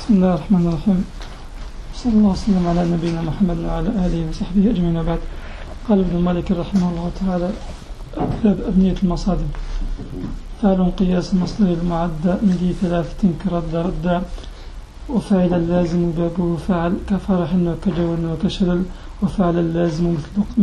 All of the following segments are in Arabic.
بسم الله الرحمن الرحيم. صلى الله وسلم على نبينا محمد وعلى آله وصحبه أجمعين. بعد. قال ابن مالك رحمه الله تعالى: باب أبنية المصادر. فعل قياس المصدر المعدى من ذي ثلاثة كرد وفاعل اللازم بابه فعل كفرح وكجو وكشلل، وفعل اللازم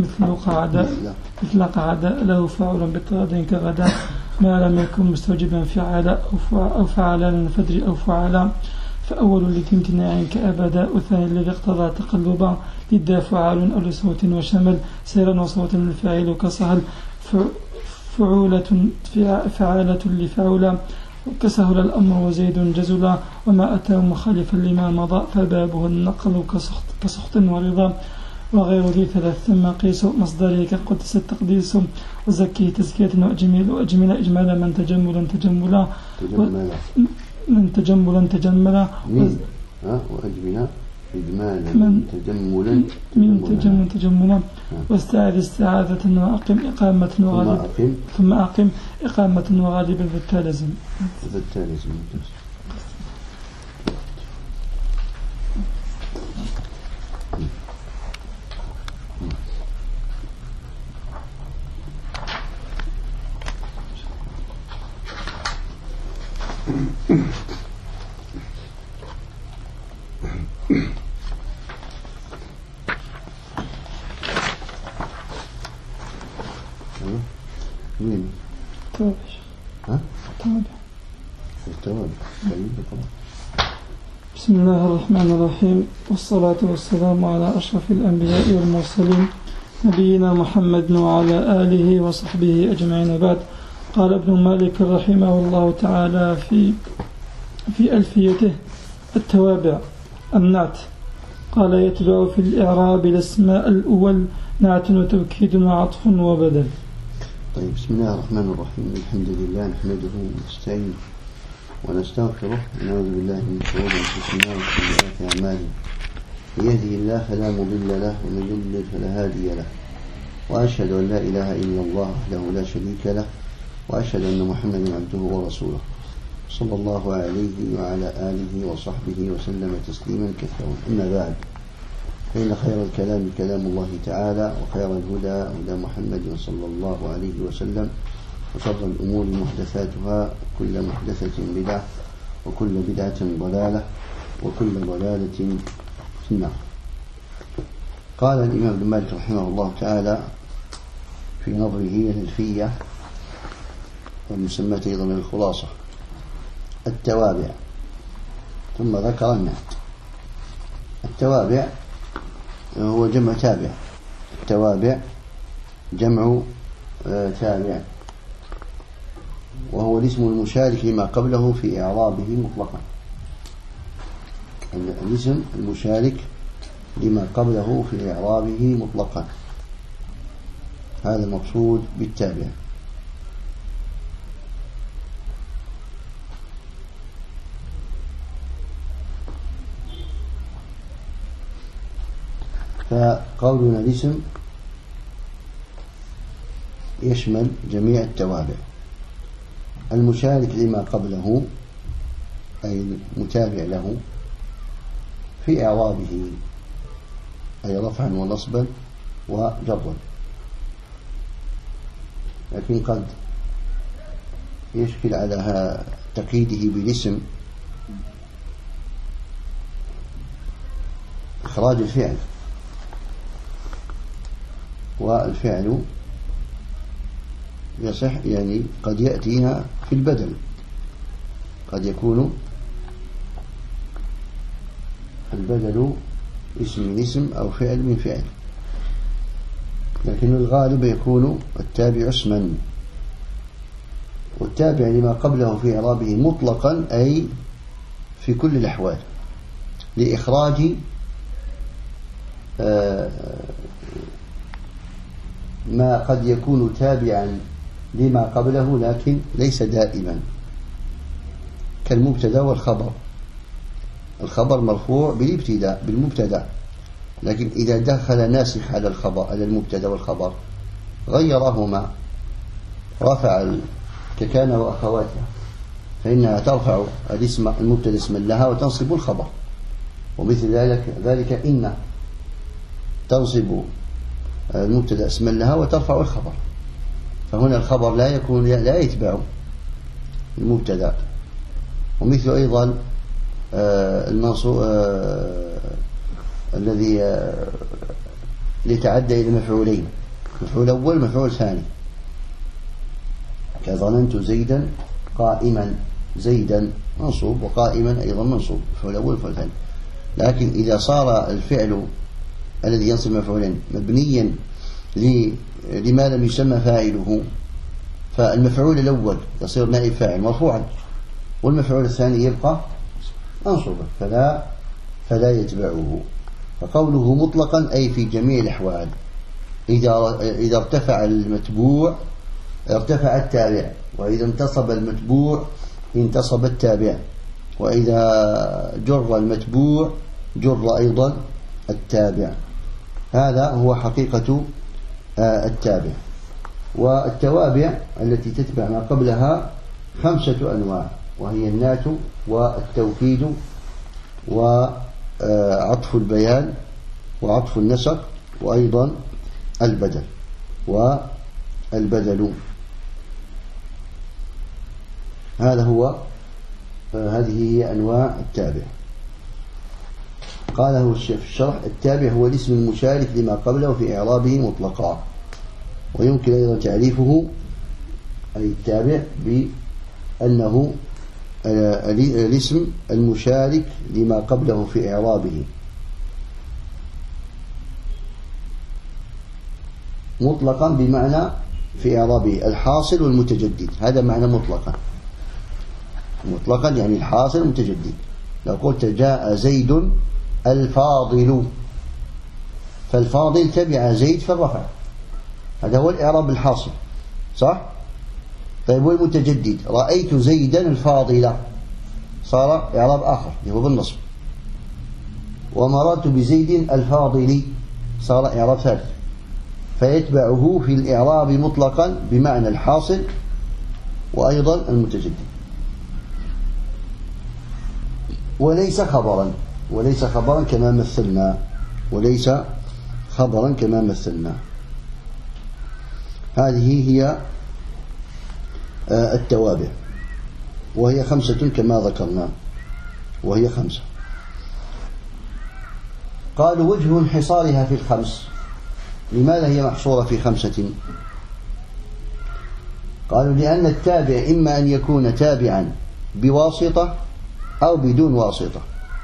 مثل قعدة له فاعل بطرد كغدا ما لم يكن مستوجبا فعل أو فعلا فدري أو فعلا، فأول لامتناع كأبدا، وثاني الذي اقتضى تقلبا للدا فعال أو لصوت وشمل سيرا وصوت الفاعل كسهل فعالة لفعلا كسهل الأمر وزيد جزلا، وما أتى مخالفا لما مضى فبابه النقل كسخط ورضا، وغير ذي ثلاث ثم قيس مصدره كقدس التقديس وزكي تزكية وأجمل إجمالا من تجملا وأجمل إجمالا من تجملا واستعذ استعاذة وأقم إقامة وغالب ثم أقم إقامة وغالبا بالتالزم. بسم الله الرحمن الرحيم، والصلاة والسلام على أشرف الأنبياء والمرسلين نبينا محمد وعلى آله وصحبه أجمعين. بعد. قال ابن مالك رحمه الله تعالى في ألفيته: التوابع النعت. قال: يتبع في الإعراب الأسماء الأول نعت وتوكيد وعطف وبدل. طيب، بسم الله الرحمن الرحيم. الحمد لله نحمده ونستعينه ونستغفره ونعوذ بالله من شرور أنفسنا وسيئات أعمالنا، من يهده الله فلا مضل له ومن يضلل فلا هادي له، وأشهد أن لا إله إلا الله وحده لا شريك له، وأشهد أن محمدا عبده ورسوله صلى الله عليه وعلى آله وصحبه وسلم تسليما كثيرا. أما بعد، فإن خير الكلام كلام الله تعالى، وخير الهدى هدى محمد صلى الله عليه وسلم، وشر الأمور محدثاتها، كل محدثة بدعة، وكل بدعة ضلالة، وكل ضلالة في النار. قال الإمام ابن مالك رحمه الله تعالى في نظره الألفية والمسمى أيضا من الخلاصة: التوابع. ثم ذكر النعت. التوابع هو جمع تابع. التوابع جمع تابع، وهو الاسم المشارك لما قبله في إعرابه مطلقا. الاسم المشارك لما قبله في إعرابه مطلقا، هذا المقصود بالتابع. فقولنا الاسم يشمل جميع التوابع. المشارك لما قبله أي المتابع له في إعرابه، أي رفعا ونصبا وجرا. لكن قد يشكل على تقييده بالاسم إخراج الفعل، والفعل يصح يعني قد يأتيها في البدل، قد يكون البدل اسم من اسم أو فعل من فعل، لكن الغالب يكون التابع اسما، والتابع لما قبله في إعرابه مطلقا أي في كل الأحوال، لإخراج ما قد يكون تابعا لما قبله لكن ليس دائما، كالمبتدا والخبر. الخبر مرفوع بالابتداء بالمبتدا، لكن إذا دخل ناسخ على الخبر على المبتدا والخبر غيرهما، رفع ككان وأخواتها، فإنها ترفع الاسم المبتدا اسما لها وتنصب الخبر. ومثل ذلك إن تنصب المبتدا اسما لها وترفع الخبر، فهنا الخبر لا يتبع المبتدا. ومثل أيضا المنصوب الذي يتعدى إلى مفعولين، مفعول أول مفعول ثاني، كظننت زيدا قائما، زيدا منصوب وقائما أيضا منصوب، مفعول أول مفعول ثاني. لكن إذا صار الفعل الذي ينصب مفعولين مبنيا لما لم يسمى فاعله، فالمفعول الأول يصير نائب فاعل مرفوعا، والمفعول الثاني يبقى منصوبا فلا يتبعه. فقوله مطلقا أي في جميع الأحوال، إذا ارتفع المتبوع ارتفع التابع، وإذا انتصب المتبوع انتصب التابع، وإذا جر المتبوع جر أيضا التابع. هذا هو حقيقة التابع. والتوابع التي تتبع ما قبلها 5 أنواع، وهي النات والتوكيد وعطف البيان وعطف النسق وأيضا البدل والبدل. هذه هي أنواع التابع. قاله في الشرح: التابع هو الاسم المشارك لما قبله في إعرابه مطلقا. ويمكن أيضا تعريفه أي التابع بأنه الاسم المشارك لما قبله في إعرابه مطلقا، بمعنى في إعرابه الحاصل والمتجدد. هذا معنى مطلقا يعني الحاصل والمتجدد. لو قلت جاء زيد الفاضل، فالفاضل تبع زيد فالرفع، هذا هو الإعراب الحاصل، صح؟ طيب والمتجدد رأيت زيدا الفاضل، صار إعراب آخر هو بالنصب. ومررت بزيد الفاضل، صار إعراب ثالث. فيتبعه في الإعراب مطلقا بمعنى الحاصل وأيضا المتجدد. وليس خبرا كما مثلنا. هذه هي التوابع، وهي 5 كما ذكرنا، وهي 5. قالوا: وجه انحصارها في 5. لماذا هي محصورة في 5؟ قالوا: لأن التابع إما أن يكون تابعا بواسطة أو بدون واسطة.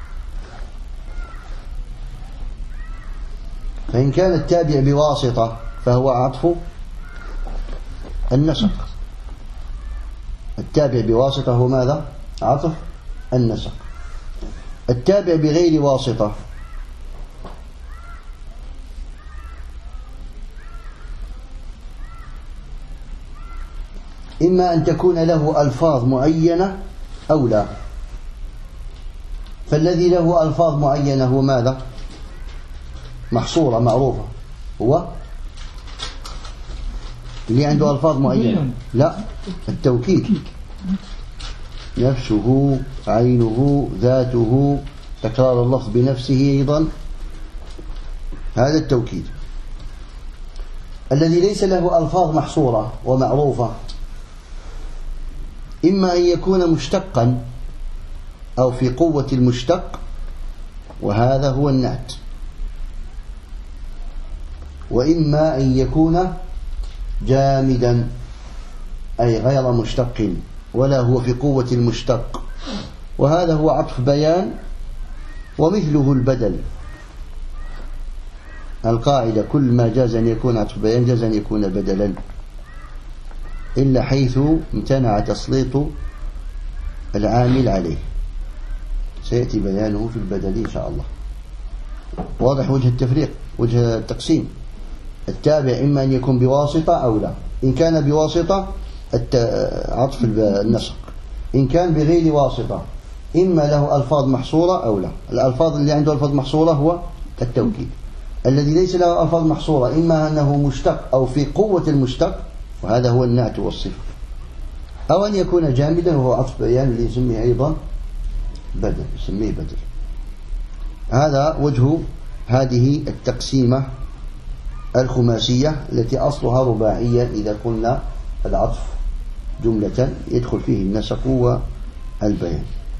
فإن كان التابع بواسطة فهو عطف النسق. التابع بواسطة هو ماذا؟ عطف النسق. التابع بغير واسطة إما أن تكون له ألفاظ معينة أو لا. فالذي له ألفاظ معينة هو ماذا؟ محصورة معروفة، هو اللي عنده ألفاظ معينة. لا، التوكيد، نفسه، عينه، ذاته، تكرار اللفظ بنفسه أيضا، هذا التوكيد. الذي ليس له ألفاظ محصورة ومعروفة إما أن يكون مشتقا أو في قوة المشتق، وهذا هو النعت، وإما أن يكون جامدا أي غير مشتق ولا هو في قوة المشتق، وهذا هو عطف بيان. ومثله البدل. القاعدة: كل ما جاز أن يكون عطف بيان جاز أن يكون بدلا، إلا حيث امتنع تسليط العامل عليه. سيأتي بيانه في البدل إن شاء الله. واضح وجه التفريق، وجه التقسيم. التابع إما أن يكون بواسطة أو لا. إن كان بواسطة عطف النسق، إن كان بغير واسطة إما له ألفاظ محصورة أو لا. الألفاظ اللي عنده ألفاظ محصورة هو التوكيد. الذي ليس له ألفاظ محصورة إما أنه مشتق أو في قوة المشتق، وهذا هو النعت والصفة. أو أن يكون جامدا وهو عطف بيان اللي يسميه أيضا بدل، يسميه بدل. هذا وجه هذه التقسيمة الخماسية التي أصلها رباعية. إذا قلنا العطف جملة يدخل فيه النسق والبيان.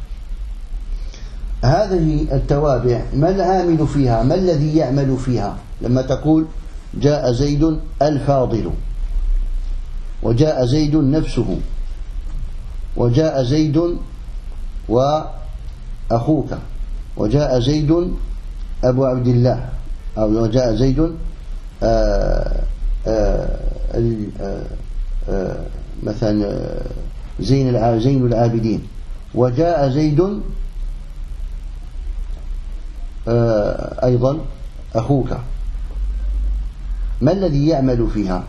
هذه التوابع ما العامل فيها؟ ما الذي يعمل فيها؟ لما تقول جاء زيد الفاضل، وجاء زيد نفسه، وجاء زيد وأخوك، وجاء زيد أبو عبد الله، أو وجاء زيد مثلا زين العابدين، وجاء زيد أيضا أخوك. ما الذي يعمل فيها؟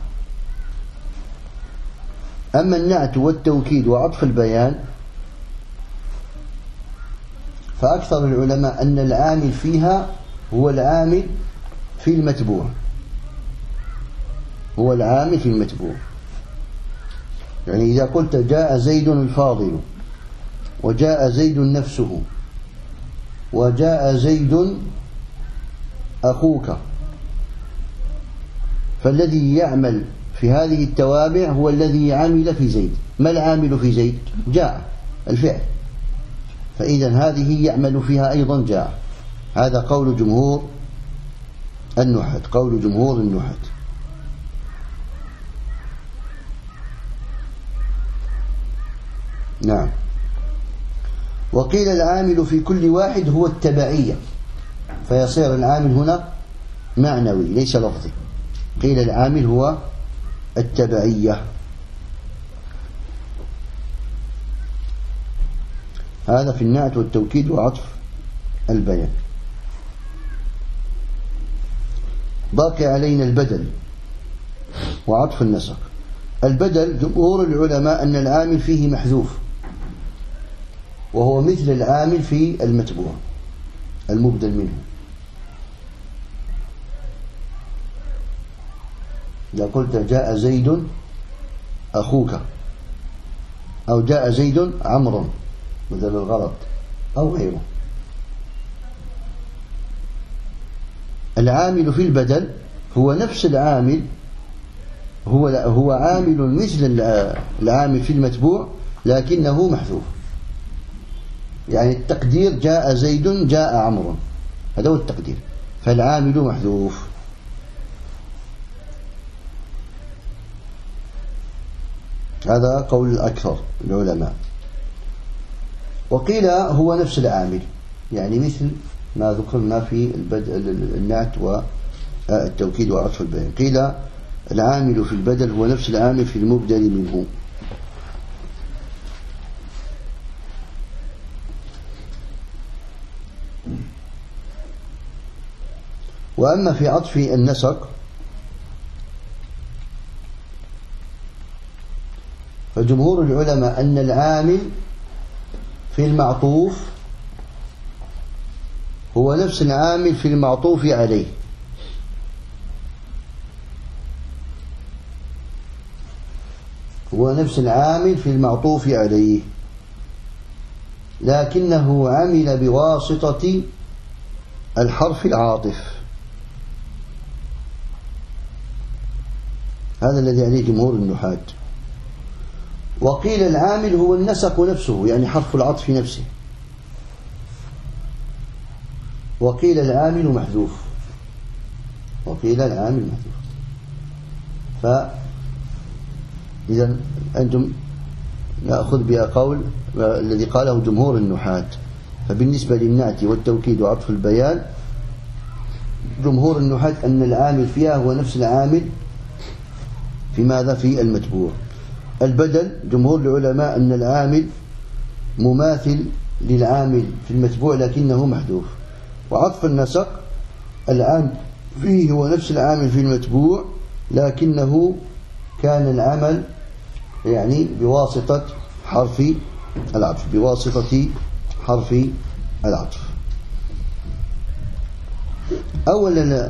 أما النعت والتوكيد وعطف البيان فأكثر العلماء أن العامل فيها هو العامل في المتبوع، هو العامل في المتبوع. يعني إذا قلت جاء زيد الفاضل، وجاء زيد نفسه، وجاء زيد أخوك، فالذي يعمل في هذه التوابع هو الذي عمل في زيد. ما العامل في زيد؟ جاء الفعل، فإذا هذه يعمل فيها أيضا جاء. هذا قول جمهور النحاة، قول جمهور النحاة. نعم. وقيل العامل في كل واحد هو التبعية، فيصير العامل هنا معنوي ليس لفظي. قيل العامل هو التبعية. هذا في النعت والتوكيد وعطف البيان. باقي علينا البدل وعطف النسق. البدل جمهور العلماء أن العامل فيه محذوف، وهو مثل العامل في المتبوع المبدل منه. إذا قلت جاء زيد أخوك، أو جاء زيد عمرو بدل الغلط أو غيره. العامل في البدل هو نفس العامل، هو عامل مثل العامل في المتبوع لكنه محذوف. يعني التقدير جاء زيد جاء عمرو، هذا هو التقدير، فالعامل محذوف. هذا قول الأكثر العلماء. وقيل هو نفس العامل، يعني مثل ما ذكرنا في النعت والتوكيد وعطف البيان. قيل العامل في البدل هو نفس العامل في المبدل منه. وأما في عطف النسق فجمهور العلماء أن العامل في المعطوف هو نفس العامل في المعطوف عليه. هو نفس العامل في المعطوف عليه، لكنه عمل بواسطة الحرف العاطف. هذا الذي عليه جمهور النحاة. وقيل العامل هو النسق نفسه، يعني حرف العطف نفسه. وقيل العامل محذوف، وقيل العامل محذوف. فإذا أنتم نأخذ بها قول الذي قاله جمهور النحاة. فبالنسبة للنعت والتوكيد وعطف البيان جمهور النحاة أن العامل فيها هو نفس العامل في ماذا؟ في المتبوع. البدل جمهور العلماء أن العامل مماثل للعامل في المتبوع لكنه محذوف. وعطف النسق العامل فيه هو نفس العامل في المتبوع لكنه كان العمل يعني بواسطة حرف العطف، بواسطة حرف العطف. أولا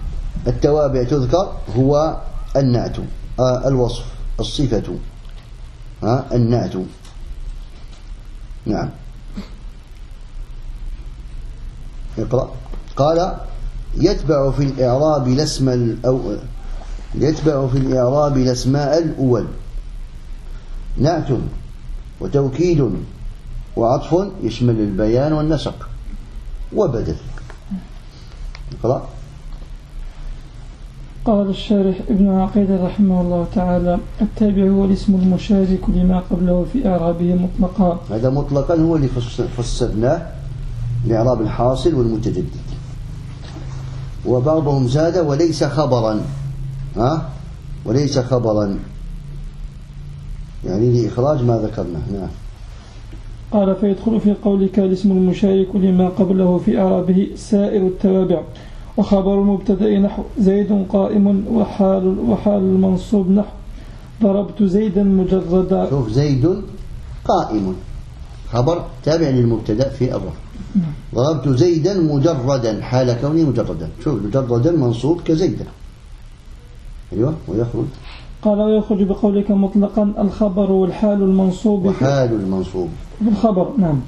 التوابع تذكر هو النعت، الوصف، الصفة. النعت. نعم. اقرأ. قال يتبع في الإعراب الأسماء الأول نعت وتوكيد وعطف يشمل البيان والنسق وبدل. اقرأ. قال الشارح ابن عقيل رحمه الله تعالى: التابع هو الاسم المشارك لما قبله في إعرابه مطلقا. هذا مطلقا هو اللي فسرناه لإعراب الحاصل والمتجدد. وبعضهم زاد وليس خبرا، وليس خبرا يعني لإخراج ما ذكرنا. نعم. قال: فيدخل في قولك الاسم المشارك لما قبله في إعرابه سائر التوابع. وخبر المبتدأ نحو زيد قائم، وحال المنصوب نحو ضربت زيدا مجردا. شوف، زيد قائم خبر تابع للمبتدأ في الرفع. ضربت زيدا مجردا حال كونه مجردا. شوف، مجردا منصوب كزيدا. أيوة. ويخرج. قال: ويخرج بقولك مطلقا الخبر والحال المنصوب. وحال المنصوب الخبر. نعم.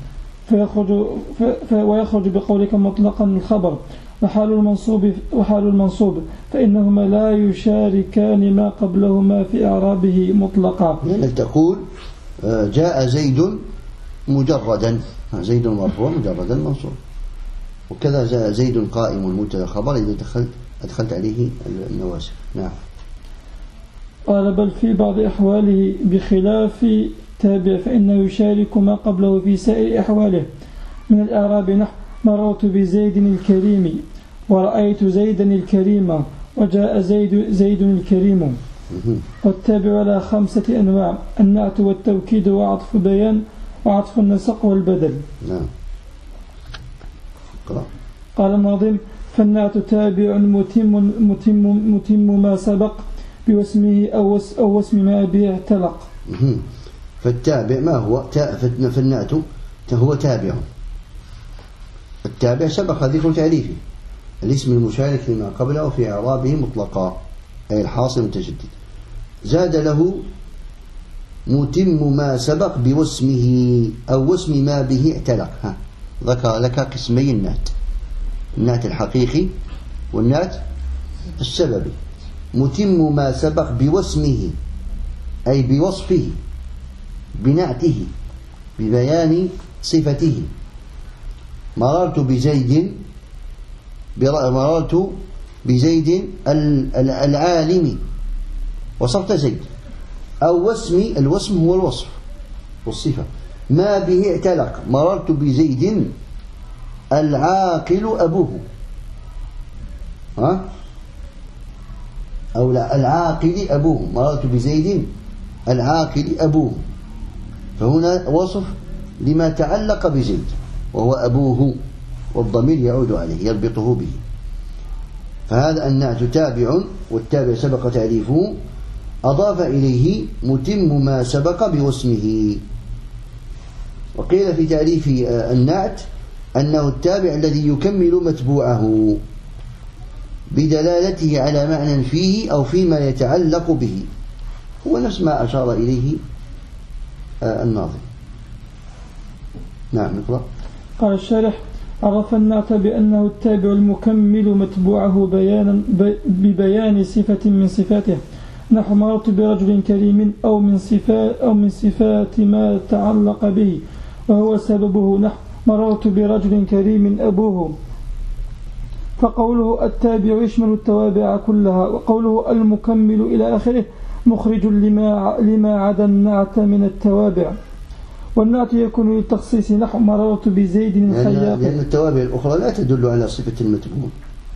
ويخرج بقولك مطلقا الخبر وحال المنصوب فإنهما لا يشاركان ما قبلهما في إعرابه مطلقا. يعني تقول جاء زيد مجردا، زيد مرفوع مجردا منصوب. وكذا جاء زيد قائم المبتدا خبر إذا أدخلت عليه النواسخ. نعم. قال: بل في بعض أحواله بخلاف تابع فإنه يشارك ما قبله في سائر أحواله من الإعراب نحو مررت بزيد الكريم، ورأيت زيدا الكريم، وجاء زيد الكريم. والتابع على 5 أنواع: النعت والتوكيد وعطف بيان وعطف النسق والبدل. نعم. قال الناظم: فالنعت تابع متم ما سبق بواسمه أو واسم ما به اعتلق. فالتابع ما هو؟ فالنعت هو تابع. التابع سبق ذكر تعريفه، الاسم المشارك لما قبله في إعرابه مطلقا، أي الحاصل المتجدد. زاد له متم ما سبق بواسمه أو واسم ما به اعتلق. ذكر لك قسمي النعت الحقيقي والنعت السببي. متم ما سبق بواسمه أي بوصفه، بنعته، ببيان صفته. مررت بزيد العالم، وصفت زيد. أو الوسم هو الوصف والصفة. ما به اعتلق، مررت بزيد العاقل أبوه، أو لا، العاقل أبوه. مررت بزيد العاقل أبوه، فهنا وصف لما تعلق بزيد وهو أبوه، والضمير يعود عليه يربطه به. فهذا النعت تابع، والتابع سبق تعريفه، أضاف إليه متم ما سبق بواسمه. وقيل في تعريف النعت أنه التابع الذي يكمل متبوعه بدلالته على معنى فيه أو فيما يتعلق به. هو نفس ما أشار إليه الناظم. نعم. نقرأ. قال الشارح: عرف النعت بأنه التابع المكمل متبوعه ببيان صفة من صفاته، نحو مررت برجل كريم، أو من صفات ما تعلق به وهو سببه، نحو مررت برجل كريم أبوه. فقوله التابع يشمل التوابع كلها، وقوله المكمل إلى آخره مخرج لما عدا النعت من التوابع. والنعت يكون للتخصيص، نحو مررت بزيد الخياط، لأن التوابع الأخرى لا تدل على صفة المتبوع.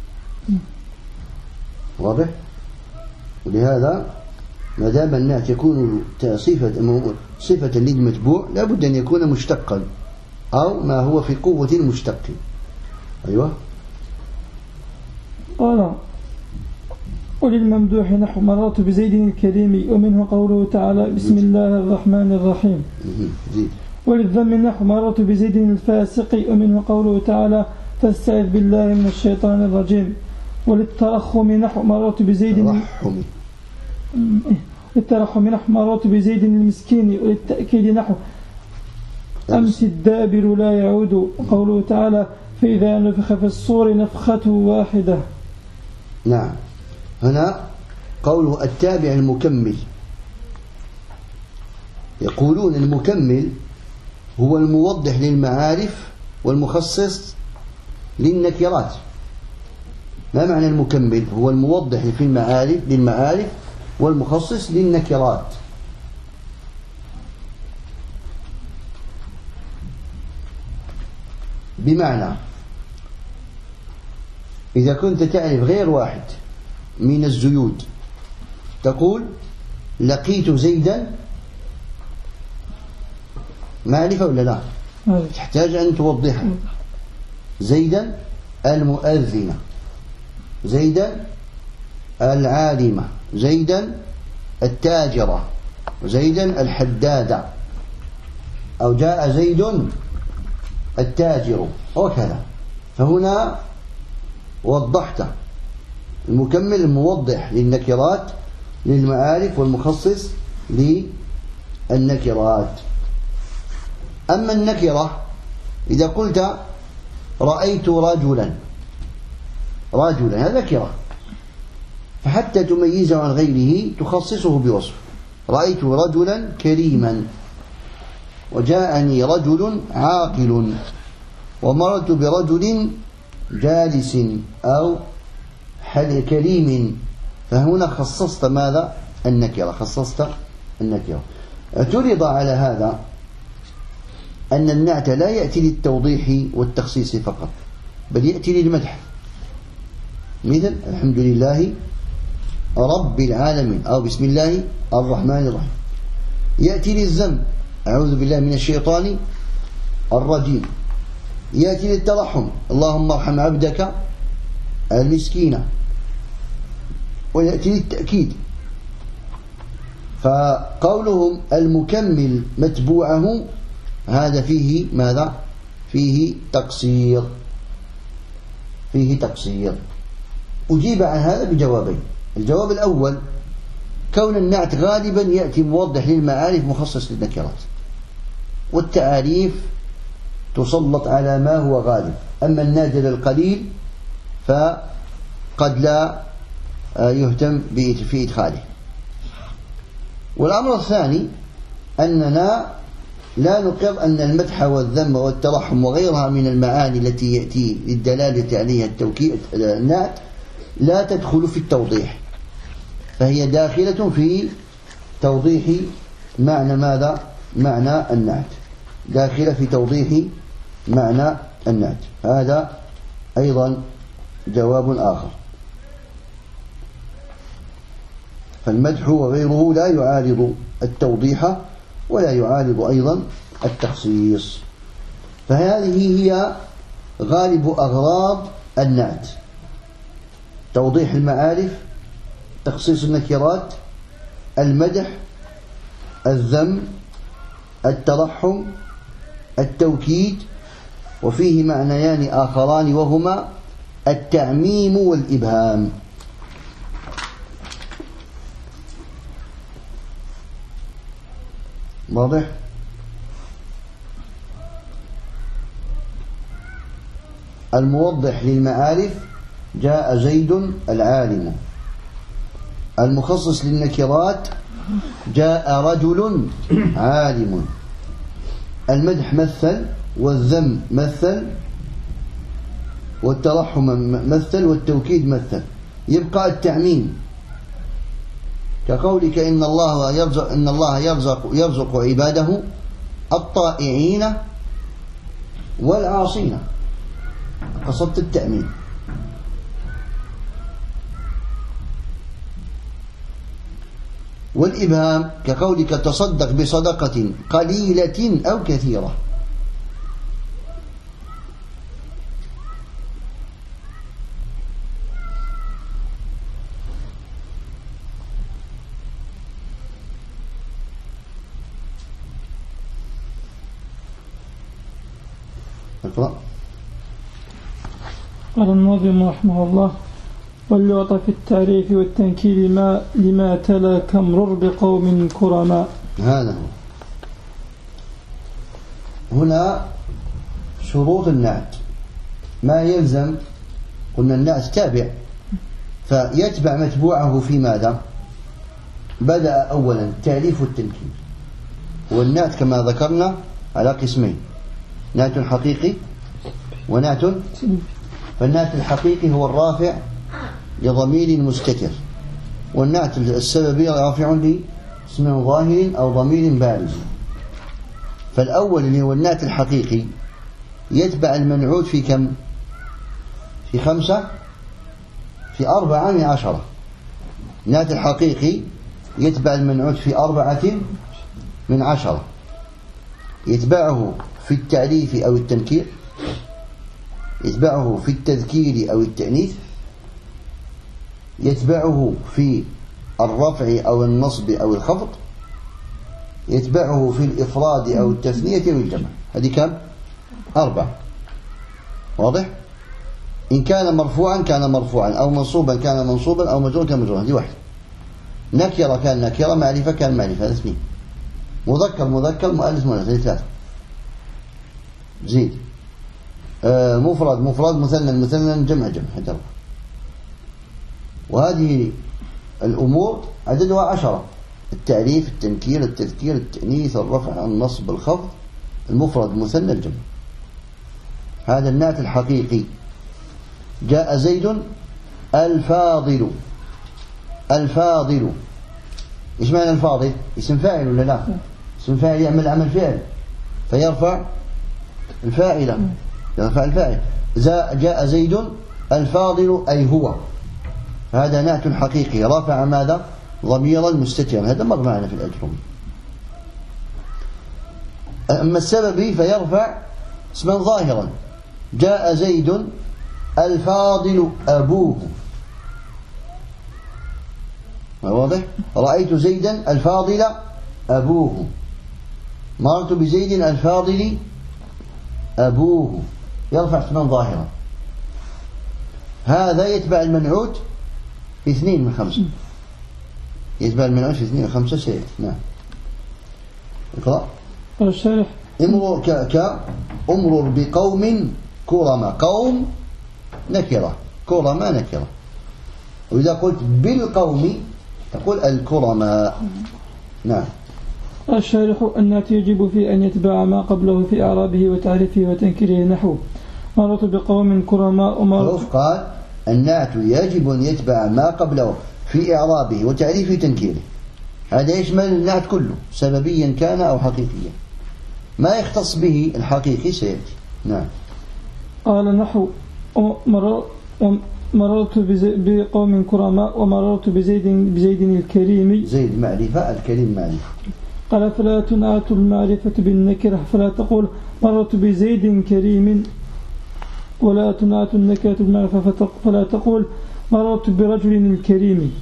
واضح؟ ولهذا ما دام النعت يكون صفة للمتبوع لابد أن يكون مشتقا، أو ما هو في قوة المشتق. أيوة. قال: وللممدوح نحو مررت بزيد الكريم، ومنه قوله تعالى بسم الله الرحمن الرحيم. وللذم نحو مررت بزيد الفاسق، ومنه قوله تعالى فاستعذ بالله من الشيطان الرجيم. وللترخم نحو مررت بزيد للترحم نحو مرات بزيد المسكين، وللتأكيد نحو أمس الدابر لا يعود. قوله تعالى فإذا نفخ في الصور نفخة واحدة. نعم. هنا قوله التابع المكمل، يقولون المكمل هو الموضح للمعارف والمخصص للنكرات. ما معنى المكمل؟ هو الموضح في للمعارف والمخصص للنكرات. بمعنى إذا كنت تعرف غير واحد من الزيود تقول لقيت زيدا، معرفة ولا لا؟ تحتاج أن توضحها. زيدا المؤذنة، زيدا العالمة، زيدا التاجرة، زيدا الحدادة، أو جاء زيد التاجر وكذا. فهنا وضحت. المكمل الموضح للنكرات للمعارف والمخصص للنكرات. أما النكرة إذا قلت رأيت رجلا هذا نكرة، فحتى تميزه عن غيره تخصصه بوصف. رأيت رجلا كريما، وجاءني رجل عاقل، ومررت برجل جالس أو كريم. فهنا خصصت ماذا؟ النكرة. خصصت النكرة. اعترض على هذا أن النعت لا يأتي للتوضيح والتخصيص فقط، بل يأتي للمدح، مثل الحمد لله رب العالمين، أو بسم الله الرحمن الرحيم. يأتي للذم، أعوذ بالله من الشيطان الرجيم. يأتي للترحم، اللهم ارحم عبدك المسكين. ويأتي للتأكيد. فقولهم المكمل متبوعه هذا فيه ماذا؟ فيه تقصير. أجيب عن هذا بجوابين. الجواب الأول كون النعت غالبا يأتي موضح للمعارف مخصص للنكرات، والتعاريف تسلط على ما هو غالب. أما النادر القليل فقد لا يهتم في إدخاله. والأمر الثاني أننا لا نقر أن المدح والذم والترحم وغيرها من المعاني التي يأتي للدلالة عليها التوكيد النعت لا تدخل في التوضيح، فهي داخلة في توضيح معنى ماذا؟ معنى النعت، داخلة في توضيح معنى النعت. هذا أيضا جواب آخر. فالمدح وغيره لا يعارض التوضيح ولا يعارض أيضا التخصيص. فهذه هي غالب أغراض النعت: توضيح المعارف، تخصيص النكرات، المدح، الذم، الترحم، التوكيد. وفيه معنيان آخران وهما التعميم والإبهام. واضح؟ الموضح للمعارف جاء زيد العالم. المخصص للنكرات جاء رجل عالم. المدح مثل، والذم مثل، والترحم مثل، والتوكيد مثل. يبقى التعميم كقولك إن الله يرزق عباده الطائعين والعاصين. قصدت التأمين. والإبهام كقولك تصدق بصدقة قليلة أو كثيرة. قال الناظم رحمه الله: واللغة في التعريف والتنكير لما تلا كمرر بقوم كرماء. هذا هو. هنا شروط النعت ما يلزم، قلنا النعت تابع، فيتبع متبوعه في ماذا؟ بدأ أولا التعريف والتنكير، والنعت كما ذكرنا على قسمين: نعت حقيقي ونعت. فالنعت الحقيقي هو الرافع لضمير مستتر، والنعت السببي رافع لاسم ظاهر أو ضمير بارز. فالأول اللي هو النعت الحقيقي يتبع المنعوت في كم؟ في 5، في 4 من 10. النعت الحقيقي يتبع المنعوت في 4 من 10. يتبعه في التعريف أو التنكير، يتبعه في التذكير أو التأنيث، يتبعه في الرفع أو النصب أو الخفض، يتبعه في الإفراد أو التثنية والجمع. هذه كم؟ 4. واضح؟ إن كان مرفوعا كان مرفوعا، أو منصوبا كان منصوبا، أو مجرورا كان مجرورا. هذه 1. نكرة كان نكرة، معرفة كان معرفة. هذا 2. مذكر مذكر، مؤنث مؤنث. هذه 3. زيد. مفرد مفرد، مثنى مثنى، جمع جمع. هذه 4. وهذه الأمور عددها 10: التعريف، التنكير، التذكير، التأنيث، الرفع، النصب، الخفض، المفرد، مثنى، الجمع. هذا النعت الحقيقي. جاء زيد الفاضل. الفاضل إيش معنى الفاضل؟ اسم فاعل ولا لا؟ اسم فاعل يعمل عمل فعل فيرفع الفاعل، يرفع الفاعل. جاء زيد الفاضل أي هو. هذا نعت حقيقي رافع ماذا؟ ضميرا مستترا. هذا مر معنا في الأجرم. أما السببي فيرفع اسما ظاهرا. جاء زيد الفاضل أبوه. واضح؟ رأيت زيدا الفاضل أبوه. مررت بزيد الفاضل أبوه. يرفع اسما ظاهرا. هذا يتبع المنعوت في 2 من 5. يتبع المنعوت في 2 من 5 سيأتي. نعم. اقرأ. الشارح. أمرر بقوم كرما. قوم نكرة، كرما نكرة. وإذا قلت بالقوم تقول الكرماء. نعم. الشارح النعت يجب في أن يتبع ما قبله في إعرابه وتعريفه وتنكيره، نحو مررت بقوم كرماء. قال النعت يجب أن يتبع ما قبله في إعرابه وتعريفه وتنكيره. هذا يشمل النعت كله، سببيا كان أو حقيقيا. ما يختص به الحقيقي سيأتي. نعم. قال نحو مررت بقوم كرماء ومررت بزيد الكريم. زيد معرفة، الكريم معرفة. قال فلا تنعت المعرفة بالنكرة، فلا تقول مررت بزيد كريم، ولا تنعت النكرة بالمعرفة فلا تقول مررت برجل الكريم.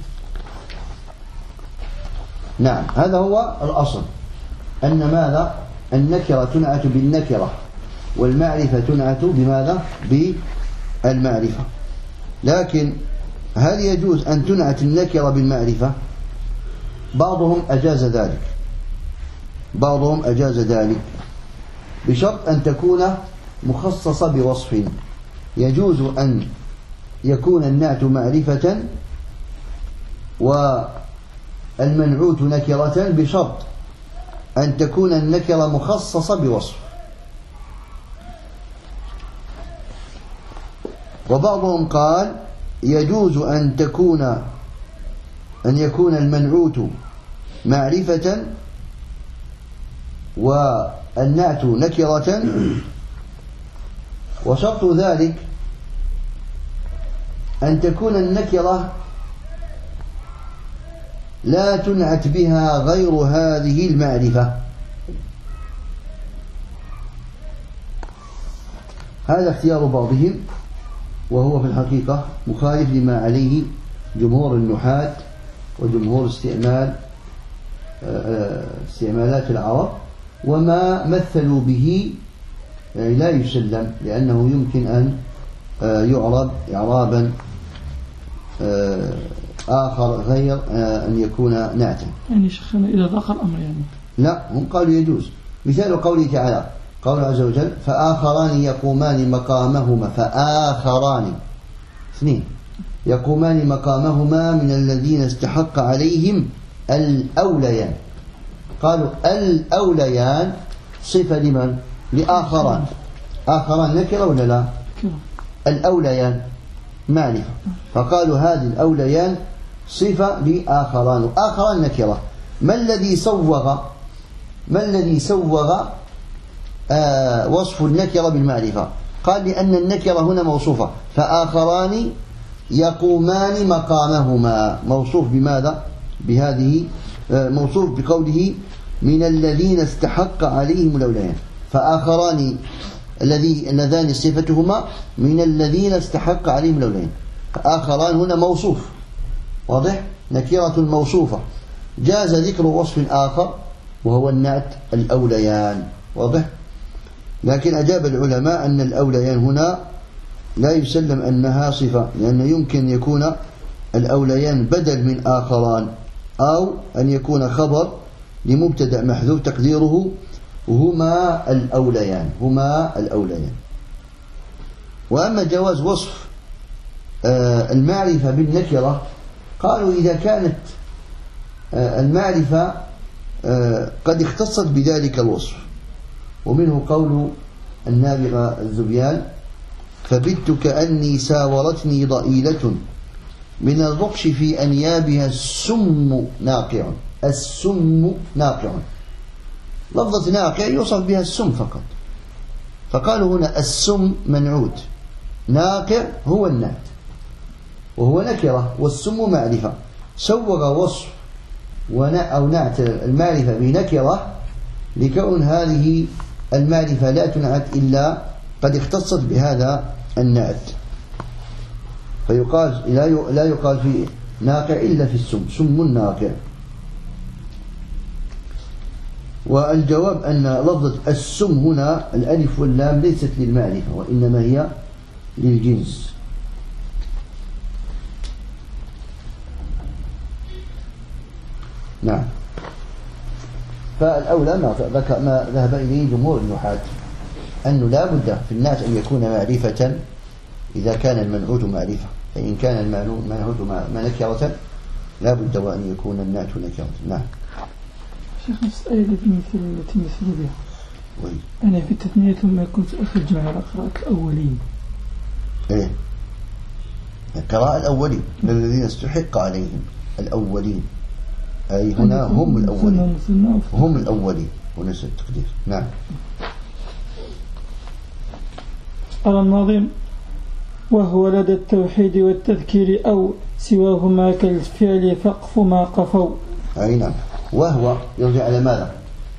نعم. هذا هو الأصل، أن ماذا؟ النكرة تنعت بالنكرة، والمعرفة تنعت بماذا؟ بالمعرفة. لكن هل يجوز أن تنعت النكرة بالمعرفة؟ بعضهم أجاز ذلك، بعضهم أجاز ذلك بشرط أن تكون مخصصة بوصف. يجوز أن يكون النعت معرفة والمنعوت نكرة بشرط أن تكون النكرة مخصصة بوصف. وبعضهم قال يجوز أن يكون المنعوت معرفة والنعت نكرة، وشرط ذلك أن تكون النكرة لا تنعت بها غير هذه المعرفة. هذا اختيار بعضهم، وهو في الحقيقة مخالف لما عليه جمهور النحاة وجمهور استعمالات العرب، وما مثلوا به لا يسلم، لأنه يمكن أن يعرب إعرابا آخر غير أن يكون نعتا. يعني شيخنا إذا ضاق الأمر يعني لا، هم قالوا يجوز. مثال قوله تعالى قول عز وجل فآخران يقومان مقامهما، فآخران اثنين يقومان مقامهما من الذين استحق عليهم الأوليان. قالوا الأوليان صفة لمن؟ لآخران. آخران نكرة ولا لا؟ الأوليان معرفة، فقالوا هذه الأوليان صفة لآخران، وآخران نكرة. ما الذي سوغ وصف النكرة بالمعرفة؟ قال لأن النكرة هنا موصوفة، فآخران يقومان مقامهما، موصوف بماذا؟ بهذه موصوف بقوله من الذين استحق عليهم الأوليان، فآخران اللذان صفتهما من الذين استحق عليهم الأوليان. آخران هنا موصوف واضح، نكرة موصوفة، جاز ذكر وصف آخر وهو النعت الأوليان واضح. لكن أجاب العلماء أن الأوليان هنا لا يسلم أنها صفة، لأنه يمكن يكون الأوليان بدل من آخران، أو أن يكون خبر لمبتدأ محذوف تقديره هما الأوليان. وأما جواز وصف المعرفة بالنكرة، قالوا إذا كانت المعرفة قد اختصت بذلك الوصف، ومنه قول النابغة الزبيان فبت كأني ساورتني ضئيلة من الرقش في أنيابها السم ناقع. السم ناقع، لفظة ناقع يوصف بها السم فقط، فقالوا هنا السم منعوت، ناقع هو النعت وهو نكرة، والسم معرفة. سوغ وصف أو نعت المعرفة بنكرة لكون هذه المعرفة لا تنعت إلا قد اختصت بهذا النعت، فيقال لا يقال في ناقع إلا في السم، سم ناقع. والجواب أن لفظة السم هنا الألف واللام ليست للمعرفة، وإنما هي للجنس. نعم. فالأولى ما ذهب إليه جمهور النحاة أنه لا بد في النعت أن يكون معرفة إذا كان المنعوت معرفة، فإن كان المنعوت نكرة لا بد وأن يكون النعت نكرة. نعم. شيخ نفس الآية التي مثل بها أنا في التثنية لما كنت أخرج على قراءة الأولين. إيه، القراءة الأولين الذين استحق عليهم الأولين، أي هنا هم الأولين، هم الأولين ونفس التقدير. نعم. قال الناظم وهو لدى التوحيد والتذكير أو سواهما كالفعل فقف ما قفوا. أي نعم. وهو يرجع على ماذا؟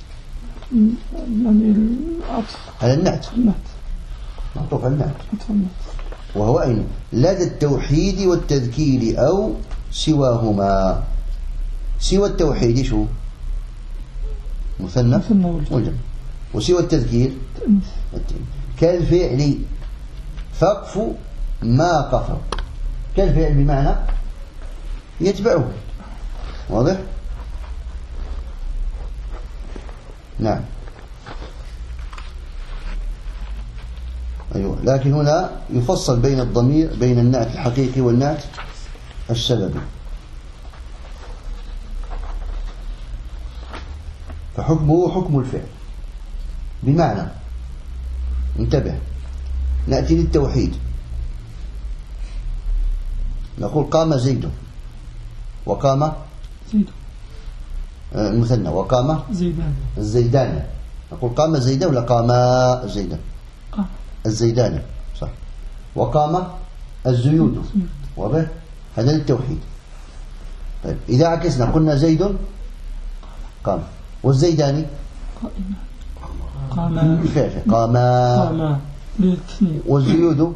يعني العطف على النعت، معطوف على النعت. وهو أين؟ لدى التوحيد والتذكير أو سواهما. سوى التوحيد شو؟ مثنى وجمع. وسوى التذكير كالفعل فقف ما قفوا. كالفعل بمعنى يتبعه واضح. نعم. أيوة. لكن هنا يفصل بين الضمير بين النعت الحقيقي والنعت السببي، فحكمه حكم الفعل. بمعنى انتبه، نأتي للتوحيد نقول قام زيد، وقام زيد المثنى، وقام الزيدان. نقول قام زيدان ولا قام زيدان؟ الزيدان صح. وقام الزيود واضح، هذا للتوحيد. طيب إذا عكسنا قلنا زيد قام والزيداني قام والزيود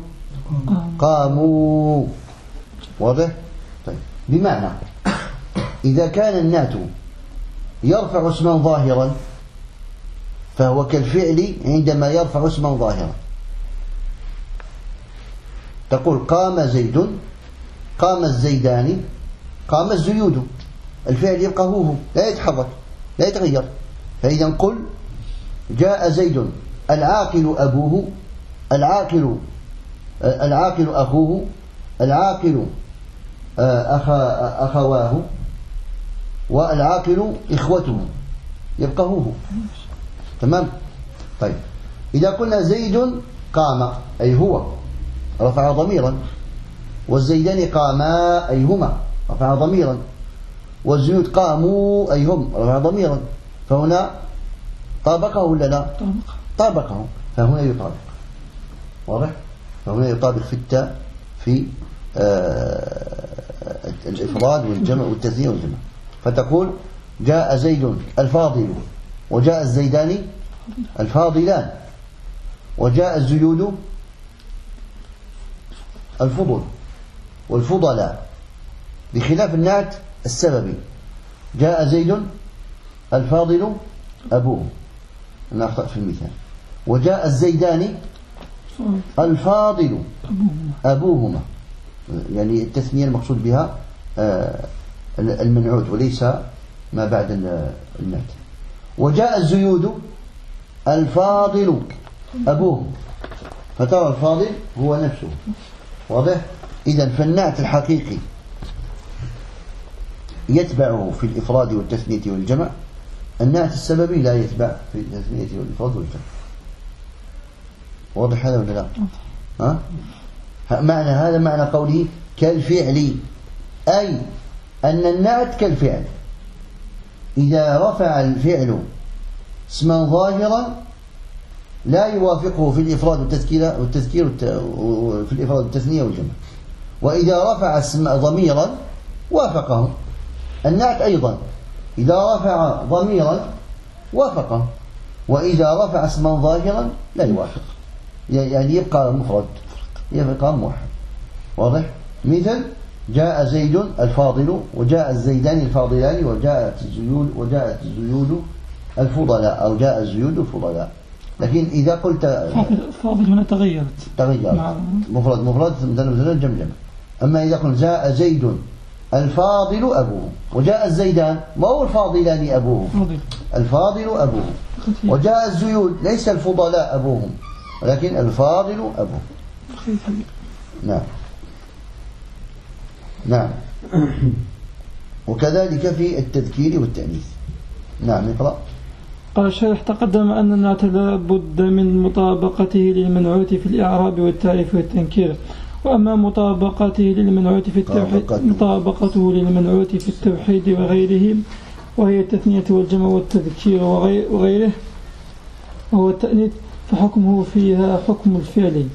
قاموا واضح. طيب بمعنى إذا كان النعت يرفع اسما ظاهرا فهو كالفعل عندما يرفع اسما ظاهرا. تقول قام زيد قام الزيدان قام الزيود، الفعل يبقى هو لا يتحرك لا يتغير. فإذا قل جاء زيد العاقل أبوه، العاقل أخوه، العاقل أخواه، والعاقل إخوته، يبقى هو. تمام. طيب إذا قلنا زيد قام أي هو رفع ضميرا، والزيدان قاما أي هما رفع ضميرا، والزيود قاموا أي هم رفع ضميرا، فهنا طابقه ولا لا؟ طابقه، فهنا يطابق. واضح؟ فهنا يطابق في التاء في الإفراد والجمع والتثنية والجمع. فتقول جاء زيد الفاضل، وجاء الزيدان الفاضلان، وجاء الزيود الفضل والفضلاء، بخلاف النعت السببي. جاء زيد الفاضل أبوه، أنا أخطأت في المثال. وجاء الزيدان الفاضل أبوهما، يعني التثنية المقصود بها المنعوت وليس ما بعد النعت. وجاء الزيود الفاضل أبوه، فترى الفاضل هو نفسه. واضح؟ إذن فالنعت الحقيقي يتبعه في الإفراد والتثنية والجمع، النعت السببي لا يتبع في التثنية والإفراد والجمع. واضح هذا ولا لا؟ معنى هذا معنى قوله كالفعل، أي أن النعت كالفعل، إذا رفع الفعل اسما ظاهرا لا يوافقه في الإفراد والتذكير في الإفراد والتثنية والجمع، وإذا رفع اسم ضميرا وافقه. النعت أيضا إذا رفع ضميرا وافقه، وإذا رفع اسما ظاهرا لا يوافق، يعني يبقى مفرد، يبقى موحد. واضح؟ مثل جاء زيد الفاضل، وجاء الزيدان الفاضلان، وجاءت الزيود الفضلاء، أو جاء الزيود الفضلاء. لكن إذا قلت الفاضل هنا تغيرت مفرد مثل جمع. أما إذا قلت جاء زيد الفاضل أبوه، وجاء الزيدان ما هو الفاضلان أبوه، الفاضل أبوه، وجاء الزيود ليس الفضلاء أبوهم ولكن الفاضل أبوه. نعم. وكذلك في التذكير والتأنيث. نعم اقرأ. قال الشارح تقدم أن النعت لا بد من مطابقته للمنعوت في الإعراب والتعريف والتنكير، وأما مطابقته للمنعوت في التوحيد وغيره، وهي التثنية والجمع والتذكير وغيره، وهو التأنيث، فحكمه فيها حكم الفعل.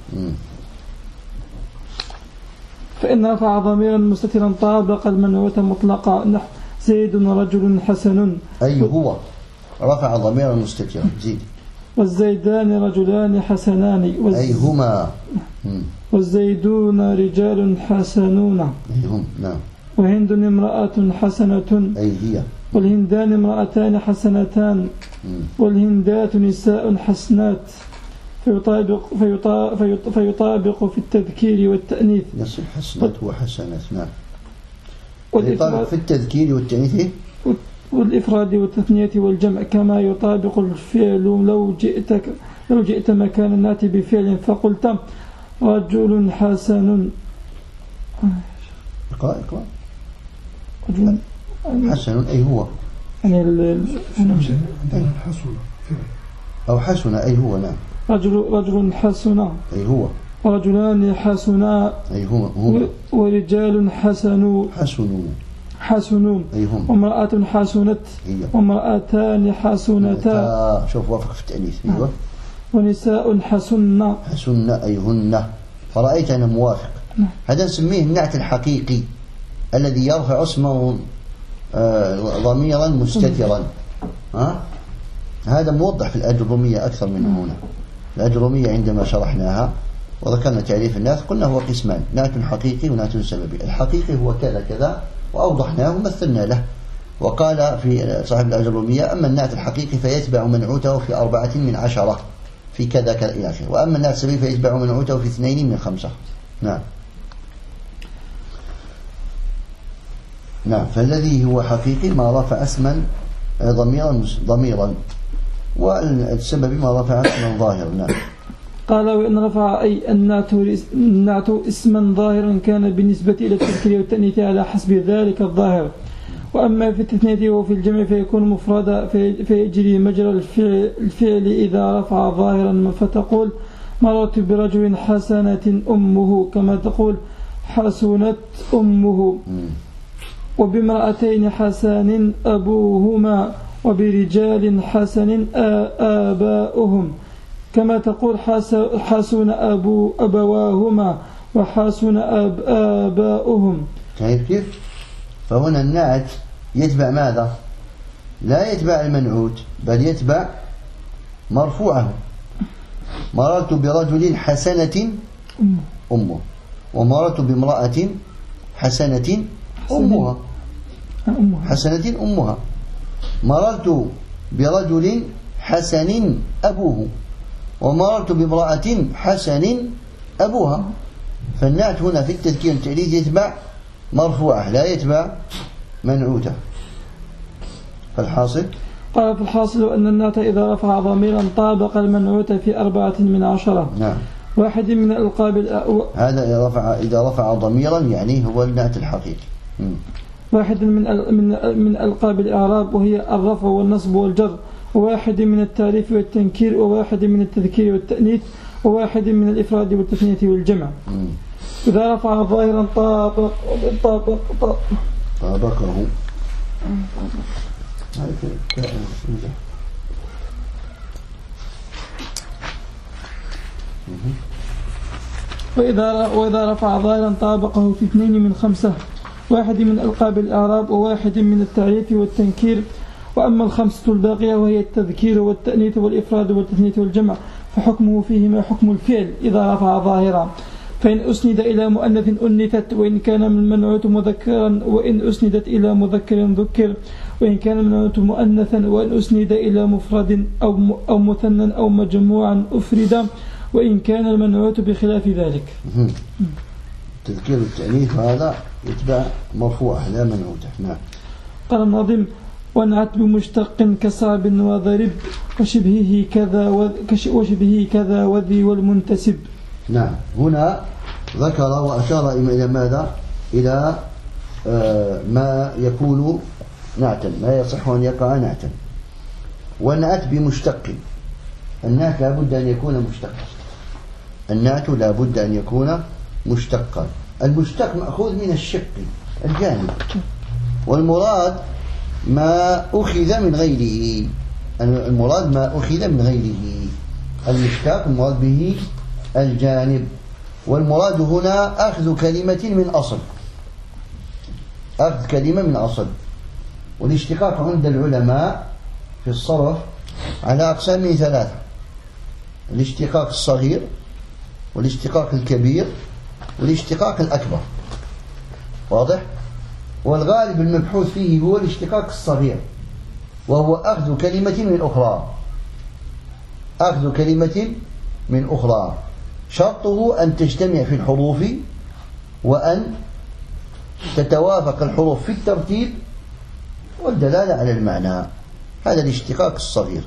فإن رفع ضميرا مستترا طابق المنعوت مطلقا، نحو زيد رجل حسن، أي هو رفع ضميرا مستترا. زيد. والزيدان رجلان حسنان، أي هما. والزيدون رجال حسنون، أي هم. نعم. وهند امرأة حسنة، أي هي. والهندان امرأتان حسنتان، والهندات نساء حسنات، فيطابق في التذكير والتأنيث. نصف حسنات وحسنات. نعم. يطابق في التذكير والتأنيث والإفراد والتثنية والجمع، كما يطابق الفعل لو جئت مكان النات بفعل فقلت رجل حسن. اقرأ. رجل حسن أي هو، أو حسن أي هو. نعم. رجل حسن أي هو، ورجلان حسنا أي هو، ورجال حسنون أي هم، وامرأة حسنت، وامرأتان حسنتا. شوف وافق في التأنيث. أيوة. ونساء حسن أي هن. فرأيت أنا موافق. هذا نسميه النعت الحقيقي الذي يرفع اسمه ضميرا مستترا. هذا موضح في الأجرومية أكثر من هنا. الأجرومية عندما شرحناها وذكرنا تعريف النعت قلنا هو قسمان: نعت حقيقي ونعت سببي. الحقيقي هو كذا كذا وأوضحناه ومثلنا له. وقال في صاحب الأجرومية: أما النعت الحقيقي فيتبع منعوته في 4 من 10 في كذا كذا إلى آخره، وأما النعت السببي فيتبع منعوته في 2 من 5. نعم. نعم. فالذي هو حقيقي ما رفع اسما ضميرا، والسبب ما رفع اسما ظاهرا. نعم. قال وإن رفع أي النعت اسما ظاهرا كان بالنسبة إلى التذكير والتأنيث على حسب ذلك الظاهر، وأما في التثنية وفي الجمع فيكون مفردا فيجري مجرى الفعل إذا رفع ظاهرا، فتقول مررت برجل حسنة أمه كما تقول حسنت أمه، وبامرأتين حسن أبوهما، وبرجال حسن آباؤهم كما تقول حسن أبواهما وحسن آباؤهم. كيف؟ فهنا النعت يتبع ماذا؟ لا يتبع المنعوت بل يتبع مرفوعه. مررت برجل حسنة أمه، ومررت بامرأة حسنة أمها. حسنة أمها. مررت برجل حسن أبوه، ومررت بامرأة حسن أبوها. فالنعت هنا في التذكير والتأنيث يتبع مرفوعه لا يتبع منعوته. فالحاصل قال في الحاصل أن النعت إذا رفع ضميرا طابق المنعوت في 4 من 10. نعم. واحد من الألقاب هذا إذا رفع ضميرا يعني هو النعت الحقيقي. واحد من ألقاب الإعراب وهي الرفع والنصب والجر، وواحد من التعريف والتنكير، وواحد من التذكير والتأنيث، وواحد من الإفراد والتثنية والجمع. إذا رفع ظاهرا طابقه. وإذا رفع ظاهرا طابقه في 2 من 5، واحد من ألقاب الإعراب وواحد من التعريف والتنكير. وأما ال5 الباقية وهي التذكير والتأنيث والإفراد والتثنية والجمع فحكمه فيهما حكم الفعل إذا رفع ظاهرا، فإن أسند إلى مؤنث أنثت، وإن كان من منعوت مذكرا، وإن أسندت إلى مذكر ذكر، وإن كان منعوت مؤنثا، وإن أسند إلى مفرد أو مثنى أو مجموعا أفرد، وإن كان المنعوت بخلاف ذلك. تذكير التأنيث هذا يتبع مرفوع لا منعوته. نعم. قال الناظم ونعت بمشتق كصعب وضرب وشبهه كذا وذي والمنتسب. نعم. هنا ذكر وأشار إلى ماذا؟ إلى ما يكون نعتا، ما يصح أن يقع نعتا. ونعت بمشتق. النعت لا بد أن يكون مشتقا. النعت لا بد أن يكون مشتقا. المشتق مأخوذ من الشق الجانب، والمراد ما أخذ من غيره. المراد ما أخذ من غيره. المشتق المراد به الجانب، والمراد هنا أخذ كلمة من أصل. أخذ كلمة من أصل. والاشتقاق عند العلماء في الصرف على أقسام 3: الاشتقاق الصغير، والاشتقاق الكبير، والاشتقاق الأكبر. واضح؟ والغالب المبحوث فيه هو الاشتقاق الصغير، وهو أخذ كلمة من أخرى. أخذ كلمة من أخرى، شرطه أن تجتمع في الحروف، وأن تتوافق الحروف في الترتيب والدلالة على المعنى. هذا الاشتقاق الصغير.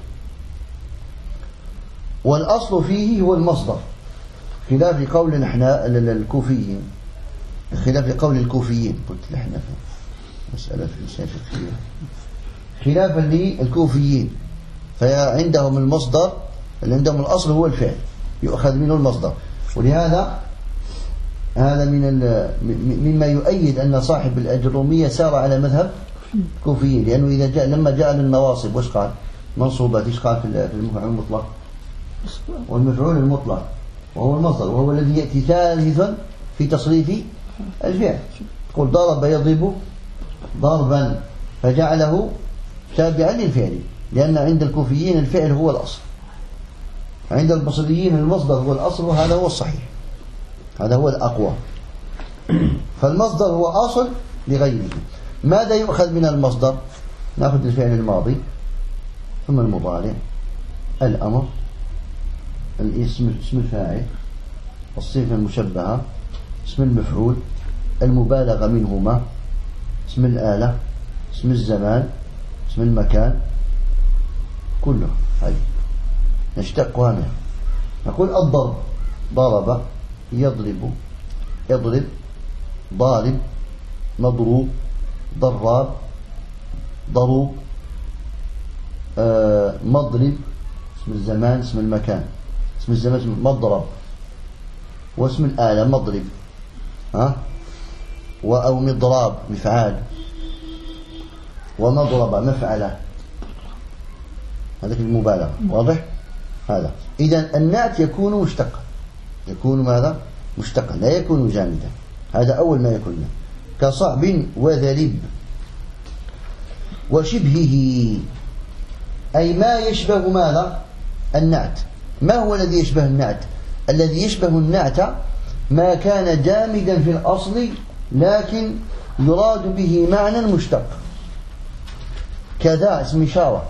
والأصل فيه هو المصدر، خلاف قول الكوفيين. خلاف قول الكوفيين، قلت لحنا مسألة في الفقهية، خلافا للكوفيين، فعندهم المصدر اللي عندهم الأصل هو الفعل، يؤخذ منه المصدر. ولهذا هذا مما يؤيد أن صاحب الأجرومية سار على مذهب الكوفيين، لأنه لما جاء للنواصب وش قال؟ منصوبات إيش قال في المفعول المطلق؟ والمفعول المطلق وهو المصدر، وهو الذي يأتي ثالثا في تصريف الفعل. تقول ضرب يضرب ضربا، فجعله تابعا للفعل، لأن عند الكوفيين الفعل هو الأصل، عند البصريين المصدر هو الأصل، وهذا هو الصحيح، هذا هو الأقوى. فالمصدر هو أصل لغيره. ماذا يؤخذ من المصدر؟ نأخذ الفعل الماضي، ثم المضارع، الأمر، اسم الفاعل، الصفة المشبهة، اسم المفعول، المبالغة منهما، اسم الآلة، اسم الزمان، اسم المكان، كلها هذه نشتقها منها. نقول الضرب، ضرب، يضرب، اضرب، ضارب، مضروب، ضراب، ضروب، مضرب، اسم الزمان، اسم المكان، اسم الزمان اسم مضرب، واسم الآلة مضرب، أو مضراب مفعال، ومضرب مفعلة، هذا في المبالغة. واضح هذا؟ إذن النعت يكون مشتقا، يكون ماذا؟ مشتقا، لا يكون جامدا. هذا أول ما يكون، كصعب وذلب وشبهه، أي ما يشبه ماذا؟ النعت. ما هو الذي يشبه النعت؟ الذي يشبه النعت ما كان جامدا في الأصل لكن يراد به معنى مشتق، كذا اسم إشارة،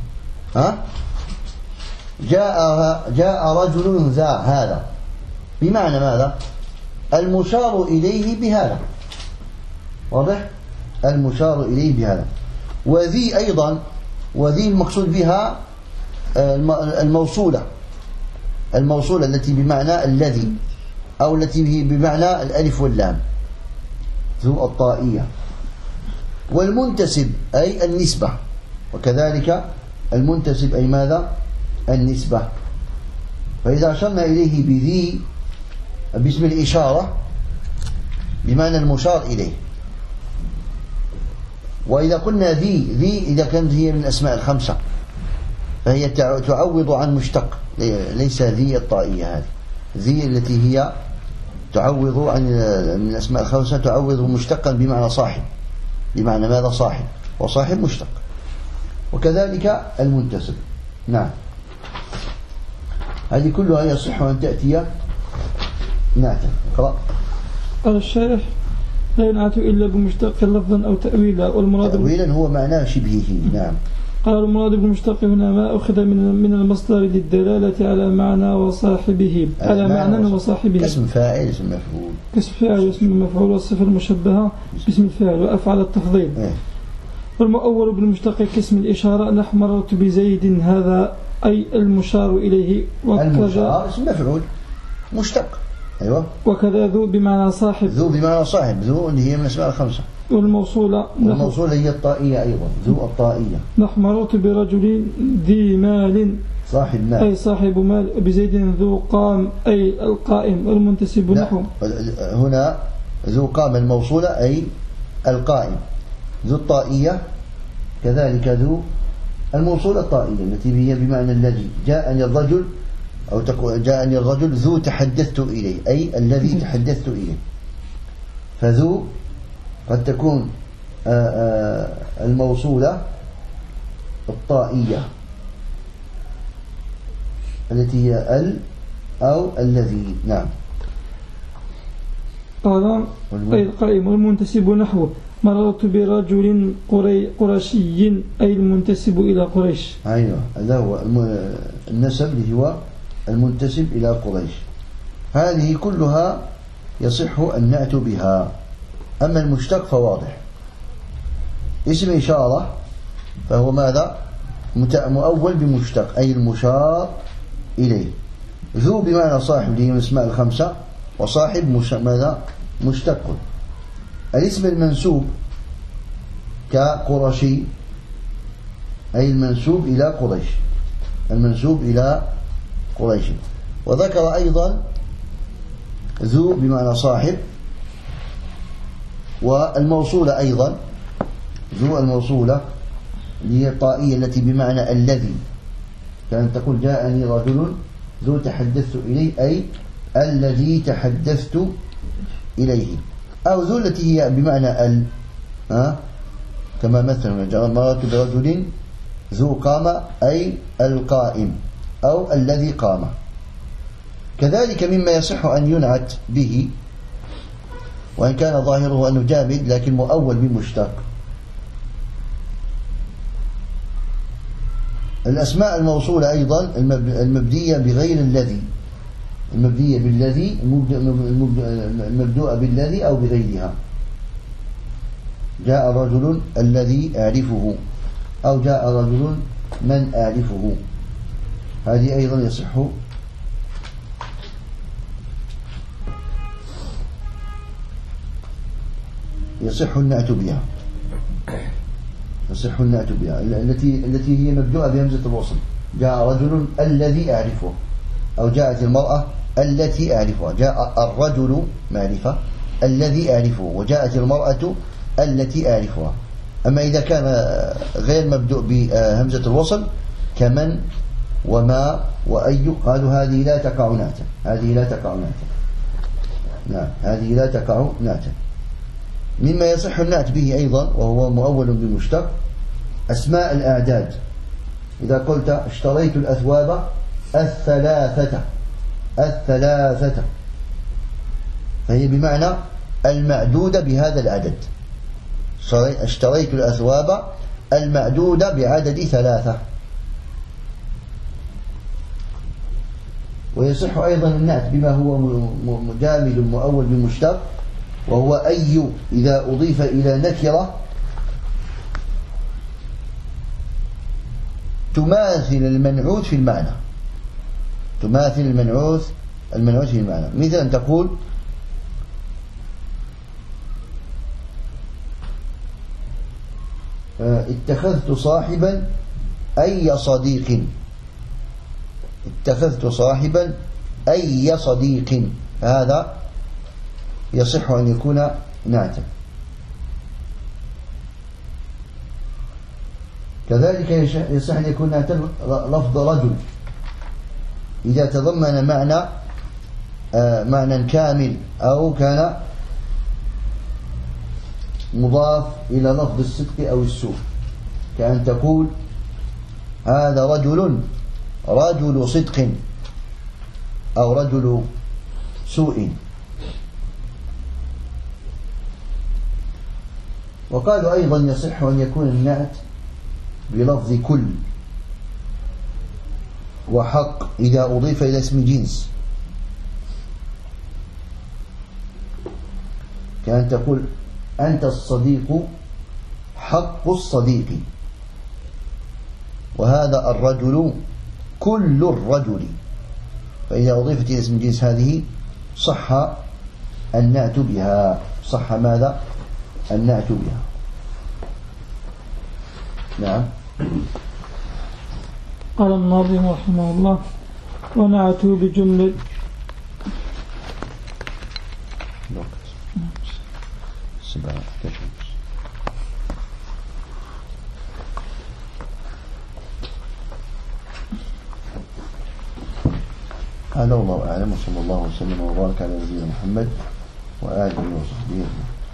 جاء رجل ذا، هذا بمعنى ماذا؟ المشار إليه بهذا. واضح؟ المشار إليه بهذا. وذي أيضا، وذي المقصود بها الموصولة التي بمعنى الذي، أو التي بمعنى الألف واللام، ذو الطائية. والمنتسب أي النسبة، وكذلك المنتسب أي ماذا؟ النسبة. فإذا أشرنا إليه بذي باسم الإشارة بمعنى المشار إليه. وإذا قلنا ذي إذا كانت هي من الأسماء الخمسة فهي تعوض عن مشتق، ليس ذي الطائية، هذه ذي التي هي تعوض عن من الأسماء الخمسة، تعوض مشتقا بمعنى صاحب، بمعنى ماذا؟ صاحب، وصاحب مشتق. وكذلك المنتسب. نعم، هذه كلها يصح أن تأتي نعتا. اقرأ. قال الشارح: لا ينعت إلا بمشتق لفظا أو تأويلا، والمراد تأويلا هو معناه شبهه. نعم. قال: المراد بالمشتق هنا ما أخذ من المصدر للدلالة على معنى وصاحبه، على معنى وصاحبه، كاسم فاعل، اسم مفعول، كاسم فاعل، اسم المفعول، والصفة المشبهة باسم الفاعل، وأفعل التفضيل. والمؤول بالمشتق كاسم الإشارة، نحو مررت بزيد، هذا أي المشار إليه. المشار اسم مفعول مشتق. أيوة. وكذا ذو بمعنى صاحب، ذو بمعنى صاحب، ذو اللي هي من الأسماء الخمسة. والموصولة هي الطائية أيضا، ذو الطائية. نحو مررت برجل ذي مال، صاحب مال، أي صاحب مال، بزيد ذو قام، أي القائم. والمنتسب نحو، هنا ذو قام الموصولة أي القائم. ذو الطائية كذلك ذو الموصولة الطائية التي هي بمعنى الذي. جاءني الرجل، أو تقول جاءني الرجل ذو تحدثت إليه، أي الذي تحدثت إليه. فذو قد تكون الموصولة الطائية التي هي أو الذي. نعم. قال: أي القائم. والمنتسب نحو مررت برجل قرشي، أي المنتسب إلى قريش. أيوة، هذا هو النسب اللي هو المنتسب إلى قريش. هذه كلها يصح أن نأتي بها. أما المشتق فواضح، اسم إشارة فهو ماذا؟ مؤول بمشتق، أي المشار إليه. ذو بمعنى صاحب اللي هي من الأسماء الخمسة، وصاحب ماذا؟ مشتق. الاسم المنسوب كقرشي، أي المنسوب إلى قريش، المنسوب إلى قريش. وذكر أيضا ذو بمعنى صاحب، والموصولة أيضا، ذو الموصولة اللي هي الطائية التي بمعنى الذي، كانت تقول جاءني رجل ذو تحدثت إليه، أي الذي تحدثت إليه. أو ذو التي هي بمعنى كما مثلا مررت برجل ذو قام، أي القائم أو الذي قام. كذلك مما يصح أن ينعت به، وإن كان ظاهره أنه جامد لكن مؤول بمشتق، الأسماء الموصولة أيضا المبدية بغير الذي، المبدية بالذي، المبدوءة بالذي أو بغيرها. جاء رجل الذي أعرفه، أو جاء رجل من أعرفه، هذه أيضا يصح النعت بها، يصح النعت بها التي هي مبدوءة بهمزة الوصل. جاء رجل الذي أعرفه، أو جاءت المرأة التي أعرفها. جاء الرجل معرفة الذي أعرفه، وجاءت المرأة التي أعرفها. أما إذا كان غير مبدوء بهمزة الوصل كمن وما وأي، قالوا هذه لا تقع نعتا، هذه لا تقع نعتا. نعم، هذه لا تقع نعتا. مما يصح النعت به أيضا وهو مؤول بمشتق أسماء الأعداد. إذا قلت اشتريت الأثواب الثلاثة، فهي بمعنى المعدودة بهذا العدد. اشتريت الأثواب المعدودة بعدد 3. ويصح أيضا النعت بما هو جامد مؤول بمشتق، وهو أي إذا أضيف إلى نكرة تماثل المنعوت في المعنى، تماثل المنعوت في المعنى. مثل أن تقول اتخذت صاحبا أي صديق، اتخذت صاحبا أي صديق، هذا يصح أن يكون نعتا. كذلك يصح أن يكون نعتا لفظ رجل إذا تضمن معنى كامل، أو كان مضاف إلى لفظ الصدق أو السوء، كأن تقول هذا رجل صدق أو رجل سوء. وقالوا أيضا يصح أن يكون النعت بلفظ كل وحق إذا أضيف إلى اسم جنس، كأن تقول أنت الصديق حق الصديق، وهذا الرجل كل الرجل. فإذا أضيفت إلى اسم جنس هذه صح النعت بها. صح ماذا؟ النعت بها. نعم. قال الناظم رحمه الله: ونعتوا بجملة هذا والله أعلم، وصلى الله وسلم وبارك على نبينا محمد وآله وصحبه أجمعين.